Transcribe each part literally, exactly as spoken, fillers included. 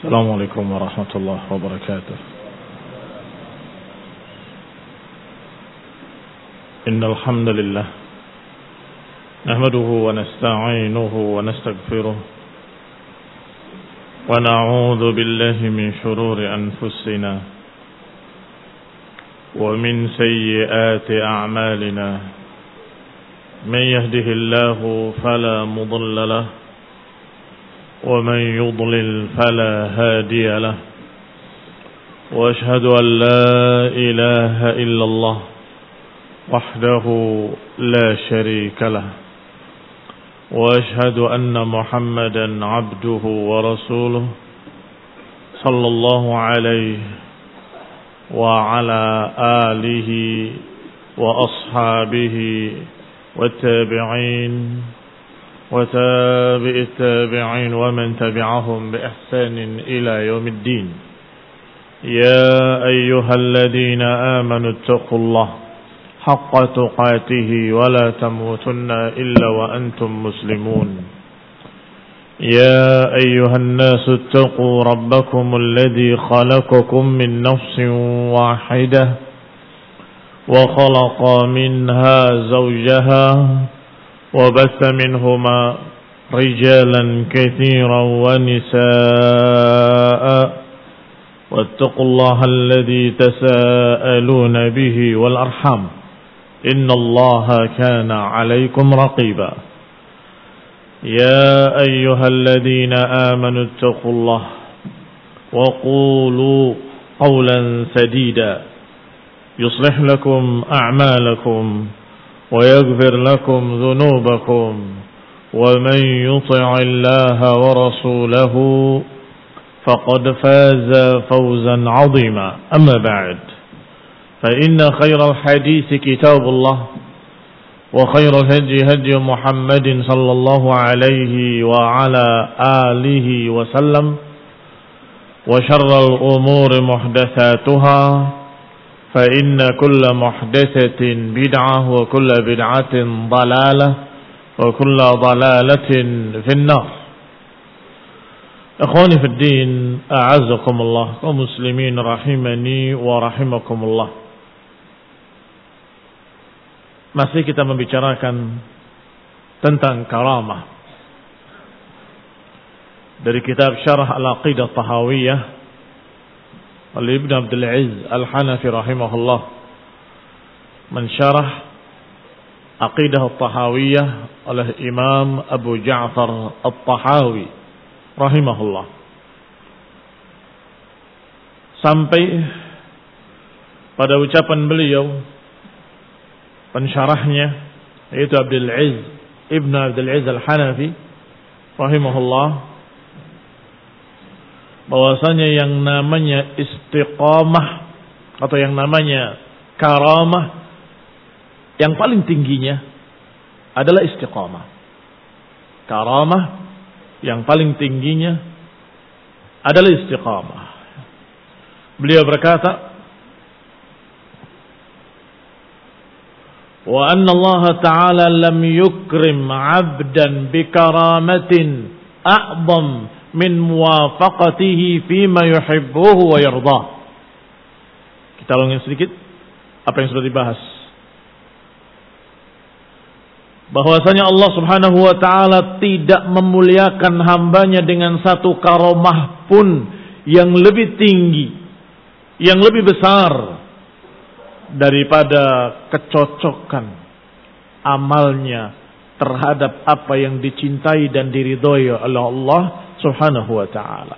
السلام عليكم ورحمة الله وبركاته. إن الحمد لله نحمده ونستعينه ونستغفره ونعوذ بالله من شرور أنفسنا ومن سيئات أعمالنا. من يهده الله فلا مضل له ومن يضلل فلا هادي له. وأشهد أن لا إله إلا الله وحده لا شريك له. وأشهد أن محمدا عبده ورسوله صلى الله عليه وعلى آله وأصحابه والتابعين وتابع التابعين ومن تبعهم بإحسان إلى يوم الدين. يا أيها الذين آمنوا اتقوا الله حق تقاته ولا تموتن إلا وأنتم مسلمون. يا أيها الناس اتقوا ربكم الذي خلقكم من نفس واحدة وخلق منها زوجها وبث منهما رجالا كثيرا ونساء واتقوا الله الذي تساءلون به والأرحام إن الله كان عليكم رقيبا. يا أيها الذين آمنوا اتقوا الله وقولوا قولا سديدا يصلح لكم أعمالكم ويغفر لكم ذنوبكم ومن يطع الله ورسوله فقد فاز فوزا عظيما. أما بعد فإن خير الحديث كتاب الله وخير الهدي هدي محمد صلى الله عليه وعلى آله وسلم وشر الأمور محدثاتها فإن كل محدثة بدعة وكل بدعة ضلالة وكل ضلالة في النار. Ikhwani fi din, a'azzakumullah, kaum muslimin rahimani wa rahimakumullah. Masih kita membicarakan tentang karamah dari kitab Syarah Al-Aqidah Tahawiyah oleh Ibn Abdul Aziz Al-Hanafi rahimahullah, mensyarah Aqidah Tahawiyah oleh Imam Abu Ja'far At-Tahawi rahimahullah, sampai pada ucapan beliau pensyarahnya yaitu Abdul Aziz Ibn Abdul Aziz Al-Hanafi rahimahullah, bahwasanya yang namanya istiqamah atau yang namanya karamah yang paling tingginya adalah istiqamah. Karamah yang paling tingginya adalah istiqamah. Beliau berkata, wa anna Allah Ta'ala lam yukrim 'abdan bi karamatin a'zam min muwafaqatihi fima yuhibbuhu wa yardah. Kita ulangi sedikit apa yang sudah dibahas. Bahwasanya Allah Subhanahu wa taala tidak memuliakan hambanya dengan satu karamah pun yang lebih tinggi, yang lebih besar daripada kecocokan amalnya terhadap apa yang dicintai dan diridhoi oleh Allah Subhanahu wa ta'ala.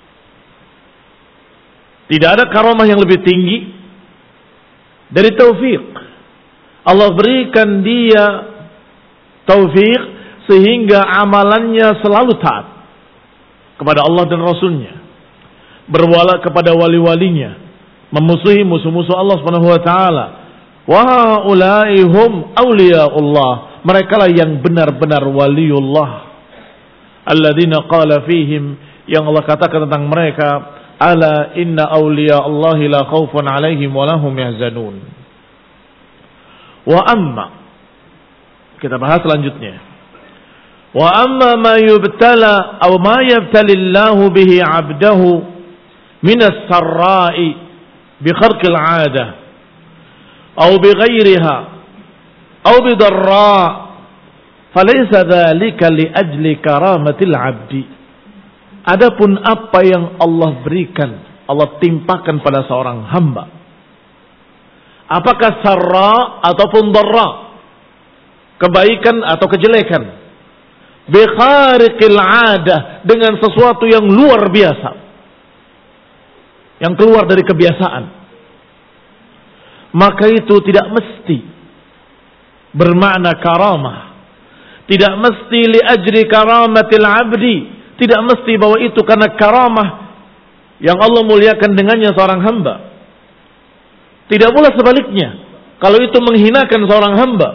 Tidak ada karamah yang lebih tinggi dari taufik. Allah berikan dia taufik sehingga amalannya selalu taat kepada Allah dan Rasulnya, berwala kepada wali-walinya, memusuhi musuh-musuh Allah Subhanahu wa ta'ala. Wa haula'i hum awliyaullah, mereka lah yang benar-benar waliullah. Alladzina qala fihim, yang Allah katakan tentang mereka, ala inna awliya Allahi la khawfun alaihim wa lahum yahzanun. Wa amma, kita bahas selanjutnya. Wa amma ma yubtala atau ma yabtalillahu bihi 'abdahu min as-sarra'i bi kharqil 'adah aw bi ghairiha aw bi darra' falaysa dzalika li ajli karamatil 'abdi. Adapun apa yang Allah berikan, Allah timpakan pada seorang hamba, apakah sarra ataupun darra, kebaikan atau kejelekan, bi khariqil 'adah, dengan sesuatu yang luar biasa, yang keluar dari kebiasaan, maka itu tidak mesti bermakna karamah, tidak mesti li ajri karamatil 'abdi, tidak mesti bahwa itu karena karamah yang Allah muliakan dengannya seorang hamba. Tidak pula sebaliknya, kalau itu menghinakan seorang hamba.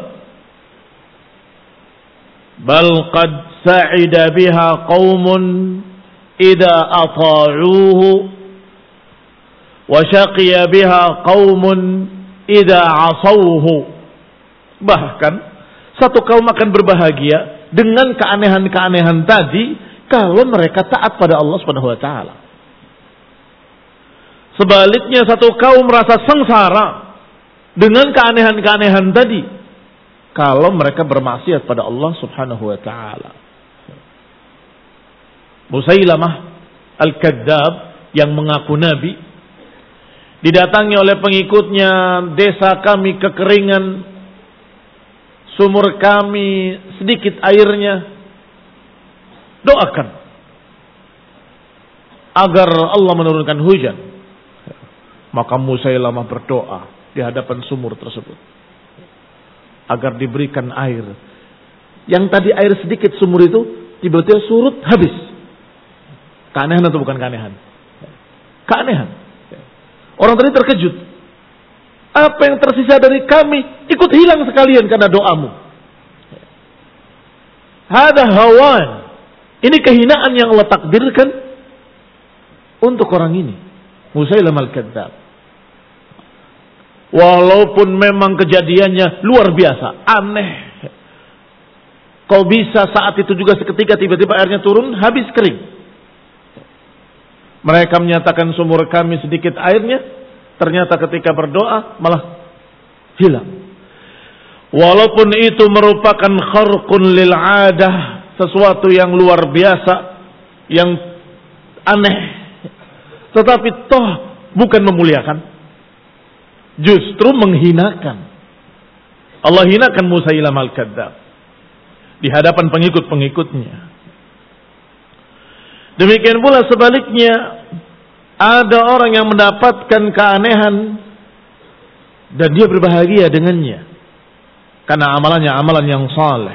Bal qad sa'ida biha qaumun idza ata'uhu wa syaqiya biha qaumun idza 'asawhu. Bahkan satu kaum akan berbahagia dengan keanehan-keanehan tadi kalau mereka taat pada Allah Subhanahu wa taala. Sebaliknya satu kaum merasa sengsara dengan keanehan-keanehan tadi kalau mereka bermaksiat pada Allah Subhanahu wa taala. Musailamah Al-Kadzdzab yang mengaku nabi didatangi oleh pengikutnya, desa kami kekeringan, sumur kami sedikit airnya, doakan agar Allah menurunkan hujan. Maka Musailamah berdoa di hadapan sumur tersebut agar diberikan air. Yang tadi air sedikit sumur itu tiba-tiba surut habis. Keanehan atau bukan keanehan? Keanehan. Orang tadi terkejut. Apa yang tersisa dari kami ikut hilang sekalian karena doamu. Hada hawan. Ini kehinaan yang Allah takdirkan untuk orang ini, Musailamah Al-Kadzdzab. Walaupun memang kejadiannya luar biasa, aneh. Kau bisa saat itu juga seketika tiba-tiba airnya turun, habis kering. Mereka menyatakan sumur kami sedikit airnya, ternyata ketika berdoa malah hilang. Walaupun itu merupakan kharqun lil 'adah, sesuatu yang luar biasa, yang aneh, tetapi toh bukan memuliakan, justru menghinakan. Allah hinakan Musailamah Al-Kadzdzab di hadapan pengikut-pengikutnya. Demikian pula sebaliknya, ada orang yang mendapatkan keanehan dan dia berbahagia dengannya karena amalannya amalan yang saleh.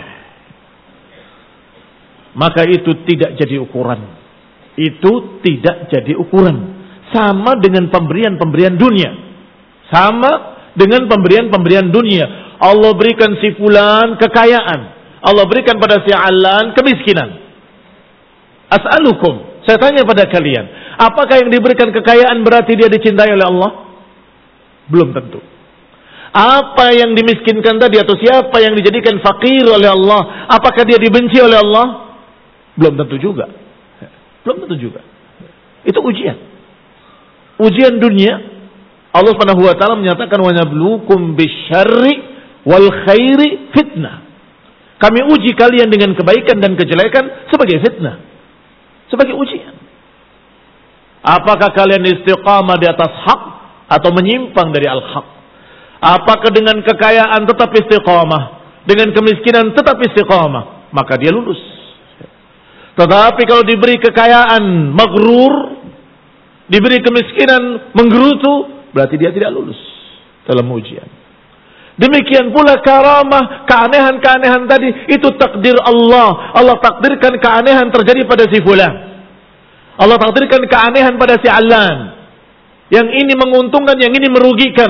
Maka itu tidak jadi ukuran. Itu tidak jadi ukuran. Sama dengan pemberian-pemberian dunia. Sama dengan pemberian-pemberian dunia. Allah berikan si fulan kekayaan. Allah berikan pada si alan kemiskinan. As'alukum, saya tanya pada kalian, apakah yang diberikan kekayaan berarti dia dicintai oleh Allah? Belum tentu. Apa yang dimiskinkan tadi atau siapa yang dijadikan fakir oleh Allah, apakah dia dibenci oleh Allah? Belum tentu juga. Belum tentu juga. Itu ujian. Ujian dunia. Allah Subhanahu wa taala menyatakan wa nabluukum bisyarri wal khairi fitnah. Kami uji kalian dengan kebaikan dan kejelekan sebagai fitnah, sebagai ujian. Apakah kalian istiqamah di atas hak atau menyimpang dari al-haq? Apakah dengan kekayaan tetap istiqamah, dengan kemiskinan tetap istiqamah, maka dia lulus. Tetapi kalau diberi kekayaan maghrur, diberi kemiskinan menggerutu, berarti dia tidak lulus dalam ujian. Demikian pula karamah, keanehan-keanehan tadi, itu takdir Allah. Allah takdirkan keanehan terjadi pada si fulan. Allah takdirkan keanehan pada si alan. Yang ini menguntungkan, yang ini merugikan.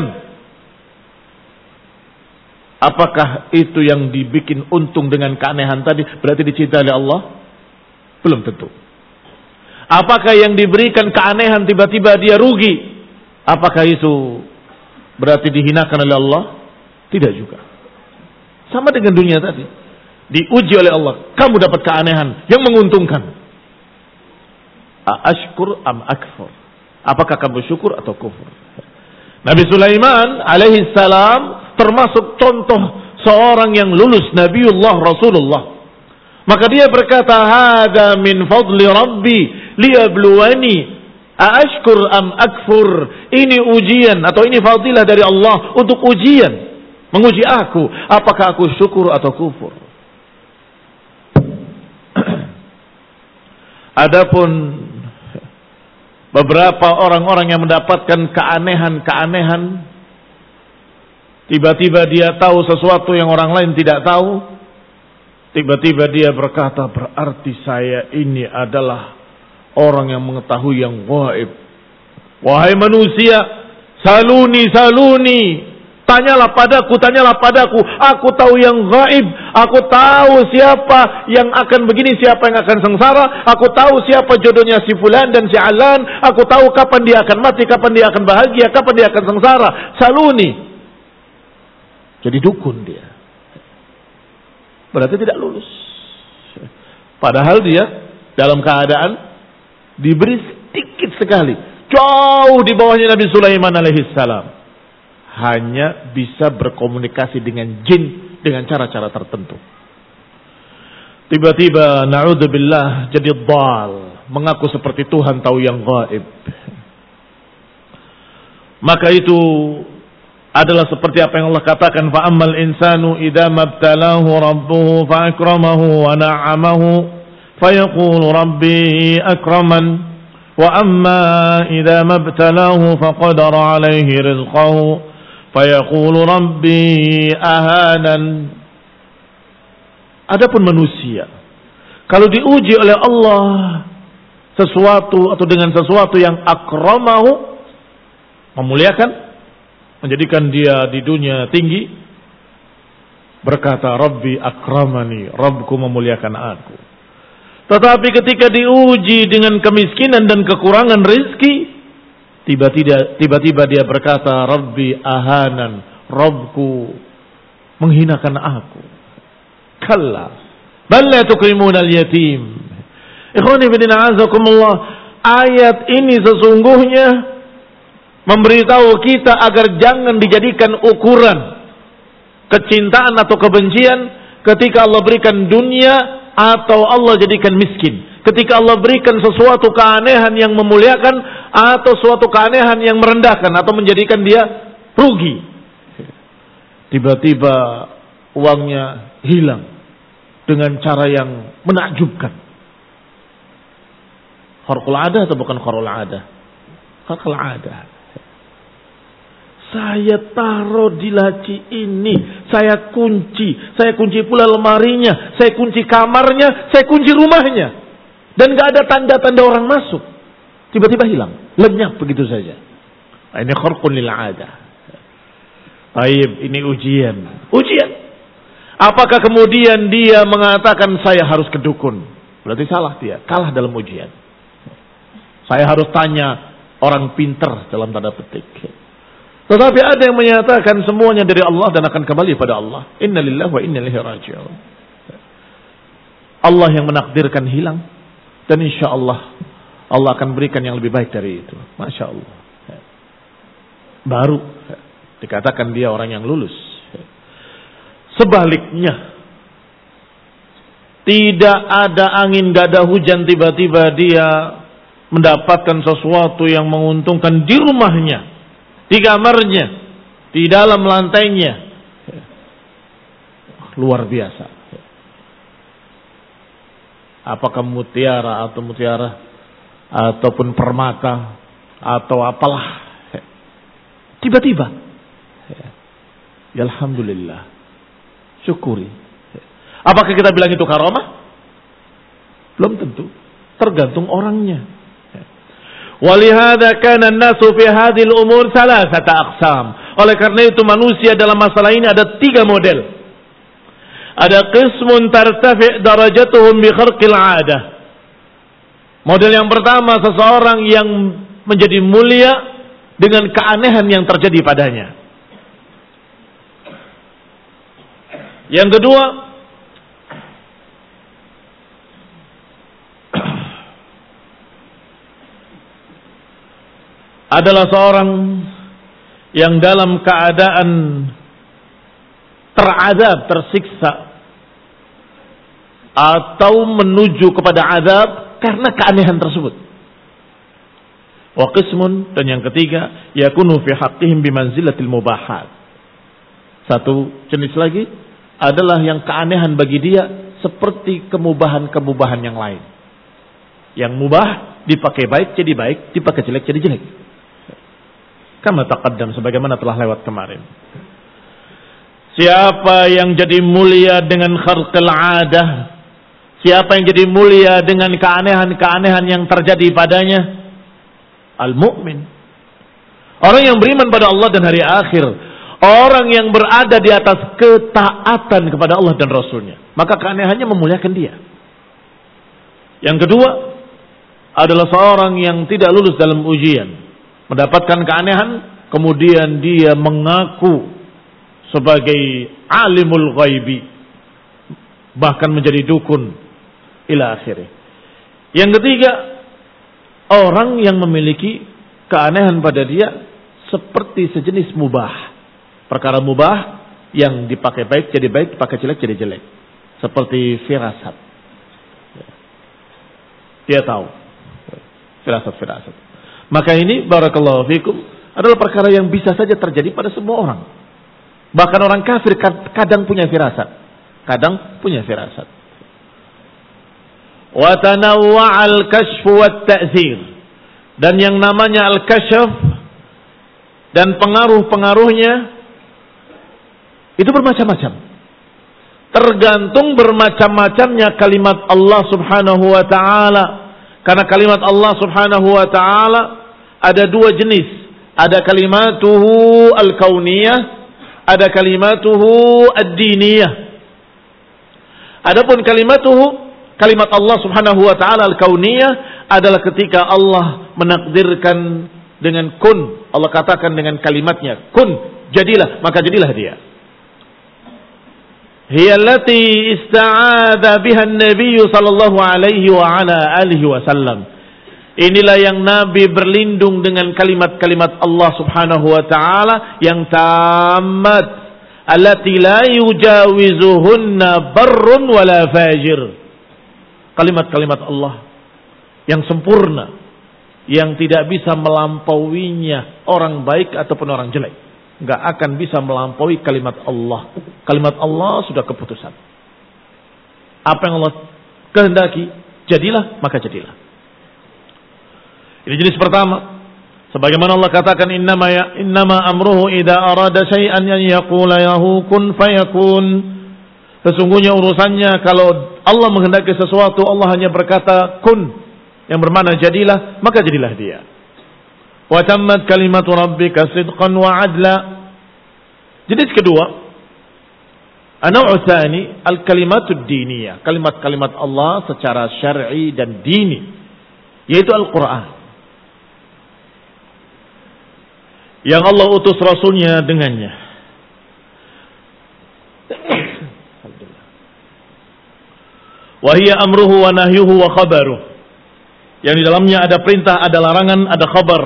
Apakah itu yang dibikin untung dengan keanehan tadi berarti dicintai oleh Allah? Belum tentu. Apakah yang diberikan keanehan tiba-tiba dia rugi? Apakah itu berarti dihinakan oleh Allah? Tidak juga. Sama dengan dunia tadi. diuji oleh Allah, kamu dapat keanehan yang menguntungkan. Ashkur am akfur? Apakah kamu syukur atau kufur? Nabi Sulaiman alaihi salam termasuk contoh seorang yang lulus Nabiullah Rasulullah. Maka dia berkata, hada min fadli rabbi liyabluwani aashkur am akfur. Ini ujian atau ini fadilah dari Allah untuk ujian, menguji aku, apakah aku syukur atau kufur. Adapun beberapa orang-orang yang mendapatkan keanehan-keanehan, tiba-tiba dia tahu sesuatu yang orang lain tidak tahu, tiba-tiba dia berkata, berarti saya ini adalah orang yang mengetahui yang gaib. Wahai manusia, saluni, saluni. Tanyalah padaku, tanyalah padaku. Aku tahu yang gaib. Aku tahu siapa yang akan begini, siapa yang akan sengsara. Aku tahu siapa jodohnya si fulan dan si alan. Aku tahu kapan dia akan mati, kapan dia akan bahagia, kapan dia akan sengsara. Saluni. Jadi dukun dia. Berarti tidak lulus. Padahal dia dalam keadaan diberi sedikit sekali, jauh di bawahnya Nabi Sulaiman alaihi salam. Hanya bisa berkomunikasi dengan jin dengan cara-cara tertentu. Tiba-tiba na'udzubillah jadi dhal, mengaku seperti Tuhan tahu yang gaib. Maka itu adalah seperti apa yang Allah katakan, fa ammal insanu idza mabtalahu rabbuhu fa akramahu wa na'amahu fayaqulu rabbi akraman wa amma idza mabtalahu faqadara alaihi rizqahu fayaqulu rabbi ahanan. Adapun manusia, kalau diuji oleh Allah sesuatu atau dengan sesuatu yang akramahu, memuliakan, menjadikan dia di dunia tinggi, berkata Rabbi akramani, Rabbku memuliakan aku. Tetapi ketika diuji dengan kemiskinan dan kekurangan rezeki, tiba-tiba tiba-tiba dia berkata Rabbi ahanan, Rabbku menghinakan aku. Kalla bal la tukrimuna al-yatim. Ikhwani fillah azakumullah, ayat ini sesungguhnya memberitahu kita agar jangan dijadikan ukuran kecintaan atau kebencian ketika Allah berikan dunia atau Allah jadikan miskin. Ketika Allah berikan sesuatu keanehan yang memuliakan atau suatu keanehan yang merendahkan atau menjadikan dia rugi. Tiba-tiba uangnya hilang dengan cara yang menakjubkan. Kharqul adah atau bukan kharqul adah? Kharqul adah. Saya taruh di laci ini, saya kunci, saya kunci pula lemarinya, saya kunci kamarnya, saya kunci rumahnya, dan gak ada tanda-tanda orang masuk. Tiba-tiba hilang, lenyap begitu saja. Nah, ini kharqun lil adah. Baik, ini ujian, ujian. Apakah kemudian dia mengatakan saya harus ke dukun? Berarti salah dia, kalah dalam ujian. Saya harus tanya orang pintar dalam tanda petik. Tetapi ada yang menyatakan semuanya dari Allah dan akan kembali pada Allah. Inna lillahi wa inna ilaihi raji'un. Allah yang menakdirkan hilang, dan insya Allah Allah akan berikan yang lebih baik dari itu. Masya Allah. Baru dikatakan dia orang yang lulus. Sebaliknya, tidak ada angin, tidak ada hujan, tiba-tiba dia mendapatkan sesuatu yang menguntungkan di rumahnya, di kamarnya, di dalam lantainya. Luar biasa. Apakah mutiara atau mutiara ataupun permata atau apalah, tiba-tiba, ya alhamdulillah, syukuri. Apakah kita bilang itu karamah? Belum tentu, tergantung orangnya. Walihada kana an-nasu fi hadhihi al-umur thalathata aqsam. Oleh karena itu manusia dalam masalah ini ada tiga model. Ada qismun tartafi' darajatuhum bi kharqil 'adah. Model yang pertama, seseorang yang menjadi mulia dengan keanehan yang terjadi padanya. Yang kedua, adalah seorang yang dalam keadaan teradab, tersiksa, atau menuju kepada azab karena keanehan tersebut. Wa qismun, dan yang ketiga, yakunu fi haqqihim bimanzilatil mubahat. Satu jenis lagi adalah yang keanehan bagi dia seperti kemubahan-kemubahan yang lain. Yang mubah dipakai baik jadi baik, dipakai jelek jadi jelek. Kama taqaddam, sebagaimana telah lewat kemarin. Siapa yang jadi mulia dengan kharqil adah, siapa yang jadi mulia dengan keanehan-keanehan yang terjadi padanya? Al-mu'min. Orang yang beriman pada Allah dan hari akhir. Orang yang berada di atas ketaatan kepada Allah dan Rasulnya. Maka keanehannya memuliakan dia. Yang kedua adalah seorang yang tidak lulus dalam ujian. Mendapatkan keanehan, kemudian dia mengaku sebagai alimul ghaibi. Bahkan menjadi dukun. Ila akhirnya. Yang ketiga, orang yang memiliki keanehan pada dia seperti sejenis mubah. Perkara mubah yang dipakai baik jadi baik, dipakai jelek jadi jelek. Seperti firasat. Dia tahu. Firasat-firasat. Maka ini barakallahu fikum adalah perkara yang bisa saja terjadi pada semua orang. Bahkan orang kafir kadang punya firasat. Kadang punya firasat. Wa tanawwa'al kashfu wat ta'zir. Dan yang namanya al-kashf dan pengaruh-pengaruhnya itu bermacam-macam. Tergantung bermacam-macamnya kalimat Allah Subhanahu wa taala. Karena kalimat Allah Subhanahu wa taala ada dua jenis. Ada kalimatuhu al-kauniyah, ada kalimatuhu ad-diniyah. Adapun kalimatuhu, kalimat Allah Subhanahu wa taala al-kauniyah adalah ketika Allah menakdirkan dengan kun. Allah katakan dengan kalimatnya, kun, jadilah, maka jadilah dia. Hiya allati ista'adha biha an-nabiy sallallahu alaihi wa ala alihi wasallam. Inilah yang Nabi berlindung dengan kalimat-kalimat Allah Subhanahu wa taala yang tamat, allati la yujawizuhunna barrun wala fajir. Kalimat-kalimat Allah yang sempurna, yang tidak bisa melampauinya orang baik ataupun orang jelek. Enggak akan bisa melampaui kalimat Allah. Kalimat Allah sudah keputusan. Apa yang Allah kehendaki, jadilah, maka jadilah. Ini jenis pertama. Sebagaimana Allah katakan, innama ya innama amruhu idza arada syai'an an yaqula lahu kun fayakun. Sesungguhnya urusannya kalau Allah menghendaki sesuatu, Allah hanya berkata kun, yang bermakna jadilah, maka jadilah dia. Wa tammat kalimatu rabbika sidqan wa adla. Jenis kedua, an-naw'u tsani al-kalimatud diniyah, kalimat-kalimat Allah secara syar'i dan dini, yaitu Al-Qur'an. Yang Allah utus Rasulnya dengannya. Wa hiya amruhu wa nahyuhu wa khabaruh. Yang di dalamnya ada perintah, ada larangan, ada khabar.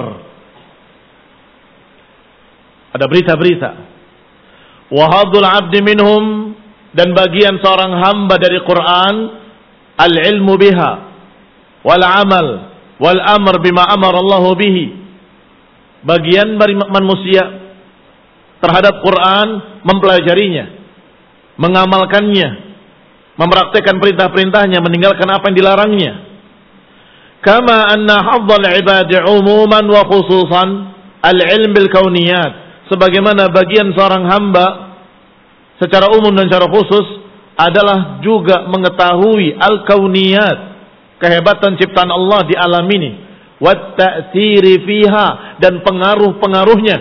Ada berita-berita. Wa hadul 'abdi minhum, dan bagian seorang hamba dari Quran, al-ilmu biha wal 'amal wal amr bima amara Allah bihi. Bagian manusia terhadap Quran, mempelajarinya, mengamalkannya, mempraktikkan perintah-perintahnya, meninggalkan apa yang dilarangnya. Kama anna hafdzal ibadi umuman wa khususan al-ilm bil kauniyat. Sebagaimana bagian seorang hamba secara umum dan secara khusus adalah juga mengetahui al-kauniyat, kehebatan ciptaan Allah di alam ini, wat ta'thiri fiha, dan pengaruh-pengaruhnya.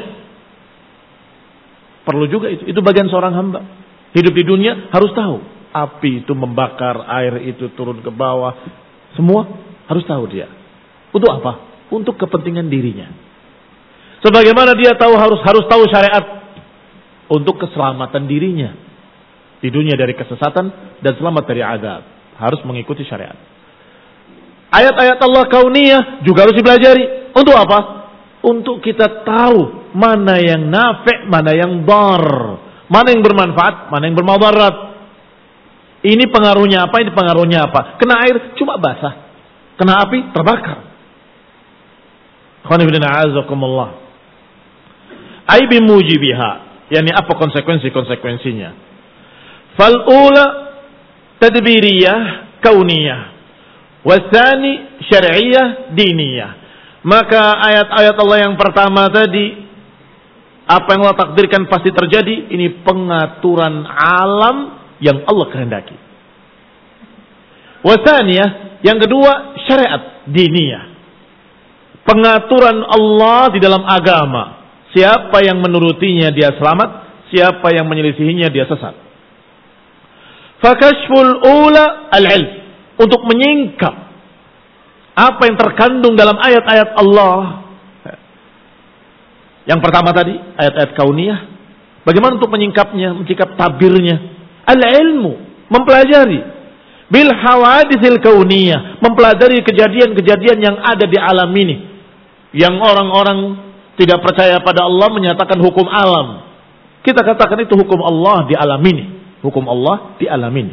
Perlu juga itu. Itu bagian seorang hamba. Hidup di dunia harus tahu. Api itu membakar, air itu turun ke bawah. Semua harus tahu dia. Untuk apa? Untuk kepentingan dirinya. Sebagaimana dia tahu harus harus tahu syariat untuk keselamatan dirinya di dunia dari kesesatan dan selamat dari azab. Harus mengikuti syariat. Ayat-ayat Allah kauniyah juga harus dipelajari. Untuk apa? untuk kita tahu mana yang nafi', mana yang dar, mana yang bermanfaat, mana yang bermadarat. Ini pengaruhnya apa, ini pengaruhnya apa. Kena air cuma basah, kena api terbakar. Khonifuddina'azakumullah. Ai bimujibiha, yani apa konsekuensi-konsekuensinya. Fal'ula tadbiriyah kauniyah, wasani syar'iyah diniyah. Maka ayat-ayat Allah yang pertama tadi, apa yang Allah takdirkan pasti terjadi, ini pengaturan alam yang Allah kehendaki. Wasaniyah, yang kedua syariat diniyah, pengaturan Allah di dalam agama. Siapa yang menurutinya dia selamat, siapa yang menyelisihinya dia sesat. Fakashful ula al-ilm, untuk menyingkap apa yang terkandung dalam ayat-ayat Allah. Yang pertama tadi ayat-ayat kauniyah, bagaimana untuk menyingkapnya, menyingkap tabirnya. Al-ilmu, mempelajari. Bil hawaditsil kauniyah, mempelajari kejadian-kejadian yang ada di alam ini, yang orang-orang tidak percaya pada Allah menyatakan hukum alam. Kita katakan itu hukum Allah di alam ini. Hukum Allah di alam ini.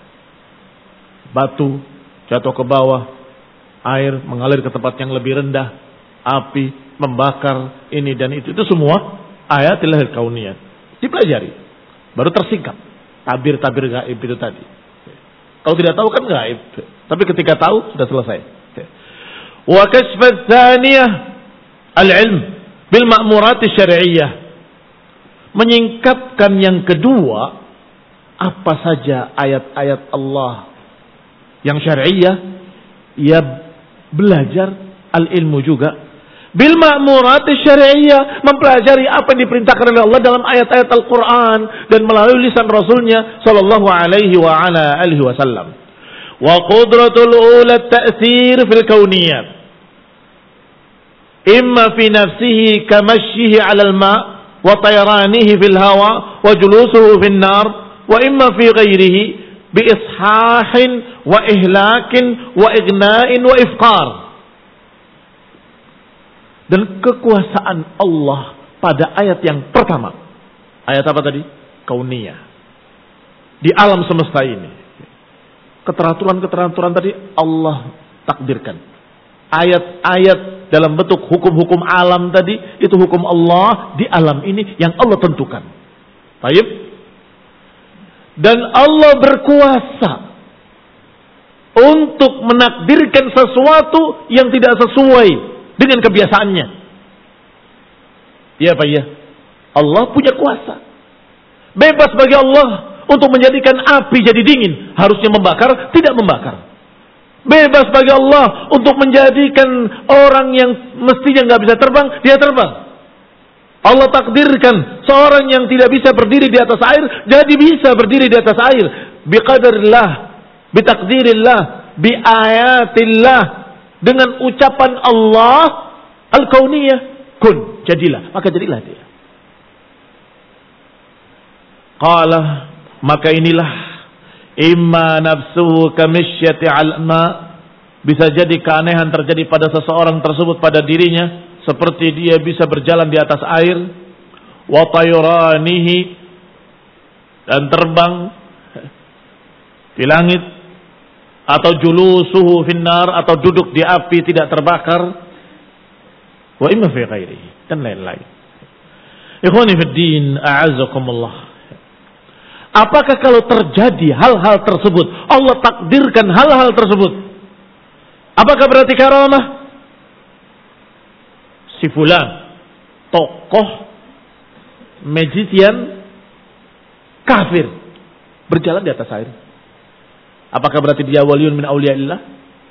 Batu jatuh ke bawah, air mengalir ke tempat yang lebih rendah, api membakar ini dan itu. Itu semua ayatil kauniyah. Dipelajari, baru tersingkap tabir-tabir gaib itu tadi. Kalau tidak tahu kan gaib, tapi ketika tahu sudah selesai. Wa kashfat tsaniyah al-ilm bil ma'murat syar'iyyah, menyingkapkan yang kedua, apa saja ayat-ayat Allah yang syar'iyah, ia belajar al-ilmu juga bil ma'murat syar'iyyah, mempelajari apa yang diperintahkan oleh Allah dalam ayat-ayat Al-Quran dan melalui lisan Rasulnya sallallahu alaihi wa ala alihi wasallam. Wa qudratul ula at-ta'thir fil kauniyat, imma fi nafsihi kamashyihi 'ala al-ma' wa tayranihi fil hawa wa julusuhu fin nar, wa imma fi ghairihi bi ishahin wa ihlakin wa ighna'in wa ifqar. Dan kekuasaan Allah pada ayat yang pertama. Ayat apa tadi? Kauniyah. Di alam semesta ini. Keteraturan-keteraturan tadi Allah takdirkan. Ayat-ayat dalam bentuk hukum-hukum alam tadi, itu hukum Allah di alam ini yang Allah tentukan. Baik. Dan Allah berkuasa untuk menakdirkan sesuatu yang tidak sesuai dengan kebiasaannya. Ya Pak ya, Allah punya kuasa. Bebas bagi Allah untuk menjadikan api jadi dingin, harusnya membakar, tidak membakar. Bebas bagi Allah untuk menjadikan orang yang mestinya nggak bisa terbang, dia terbang. Allah takdirkan seorang yang tidak bisa berdiri di atas air, jadi bisa berdiri di atas air. Biqadarillah, bitakdirillah, biayatillah, dengan ucapan Allah al-kauniyah, kun, jadilah, maka jadilah dia. Qala, maka inilah imma nafsuhu kamisyyati al-ma, bisa jadi keanehan terjadi pada seseorang tersebut pada dirinya, seperti dia bisa berjalan di atas air, wa tayranihi, dan terbang di langit, atau julusuhu finnar, atau duduk di api tidak terbakar, wa imma fi ghairihi, dan lain-lain. Ikhwani fid din, a'azzakumullah. Apakah kalau terjadi hal-hal tersebut, Allah takdirkan hal-hal tersebut, apakah berarti karamah? Si fulan, tokoh, magician, kafir, berjalan di atas air, apakah berarti dia waliun min awliyaillah?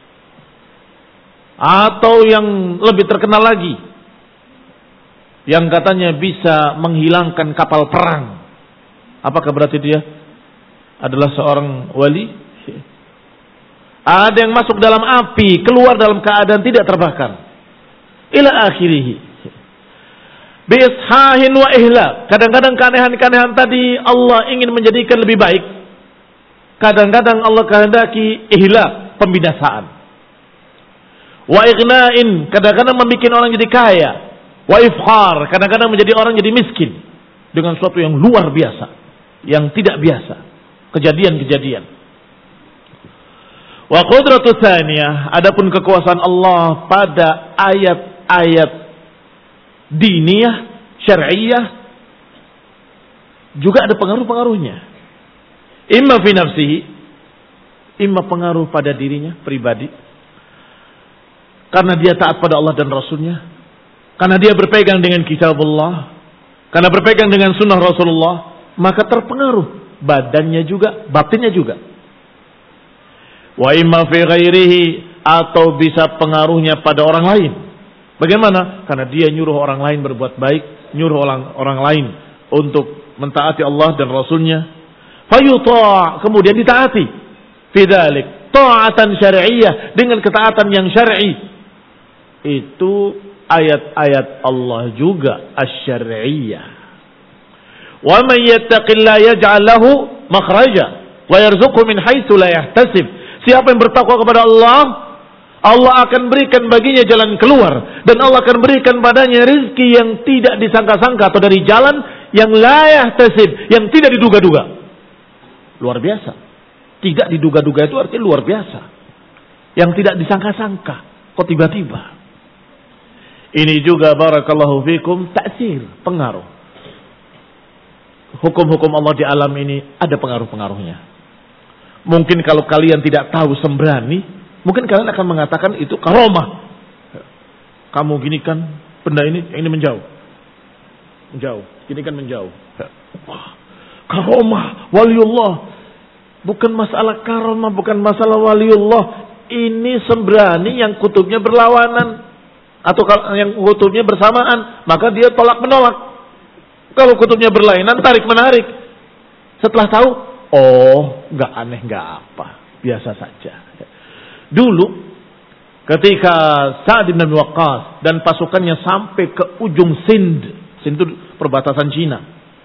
Atau yang lebih terkenal lagi, yang katanya bisa menghilangkan kapal perang, apakah berarti dia adalah seorang wali? Ada yang masuk dalam api, keluar dalam keadaan tidak terbakar. Ila akhirih. Biishahin wa ihla. Kadang-kadang keanehan-keanehan tadi Allah ingin menjadikan lebih baik. Kadang-kadang Allah kehendaki ihla, pembinasaan. Wa ighna'in, kadang-kadang membuat orang jadi kaya. Wa ifkhar, kadang-kadang menjadi orang jadi miskin dengan sesuatu yang luar biasa, yang tidak biasa, kejadian-kejadian. Wa qudratu tsaniyah, adapun kekuasaan Allah pada ayat-ayat diniyah, syar'iyyah juga ada pengaruh-pengaruhnya. Imma fi nafsihi, imma pengaruh pada dirinya pribadi, karena dia taat pada Allah dan Rasulnya, karena dia berpegang dengan kitabullah, karena berpegang dengan sunnah Rasulullah, maka terpengaruh badannya juga, batinnya juga. Wa imma fi ghairihi, atau bisa pengaruhnya pada orang lain. Bagaimana? Karena dia nyuruh orang lain berbuat baik, nyuruh orang orang lain untuk mentaati Allah dan Rasulnya. Fayuta', kemudian ditaati. Fidzalik ta'atan syar'iyyah, dengan ketaatan yang syar'i. Itu ayat-ayat Allah juga asy-syar'iyyah. Wa man yattaqillaha yaj'al lahu makhraja wa yarzuqhu min haitsu la yahtasib. Siapa yang bertakwa kepada Allah, Allah akan berikan baginya jalan keluar, dan Allah akan berikan padanya rezeki yang tidak disangka-sangka, atau dari jalan yang la yahtasib, yang tidak diduga-duga. Luar biasa. Tidak diduga-duga itu artinya luar biasa. Yang tidak disangka-sangka, kok tiba-tiba. Ini juga barakallahu fikum ta'sir, pengaruh. Hukum-hukum Allah di alam ini ada pengaruh-pengaruhnya. Mungkin kalau kalian tidak tahu sembrani, mungkin kalian akan mengatakan itu karomah. Kamu gini kan, benda ini, ini menjauh. Menjauh, gini kan menjauh. Karomah, waliullah. Bukan masalah karomah, bukan masalah waliullah. Ini sembrani yang kutubnya berlawanan, atau yang kutubnya bersamaan, maka dia tolak menolak. Kalau kutubnya berlainan, tarik menarik. Setelah tahu, oh, nggak aneh, nggak apa, biasa saja. Dulu, ketika Sa'd bin Abi Waqqas dan pasukannya sampai ke ujung Sind, Sind itu perbatasan Cina.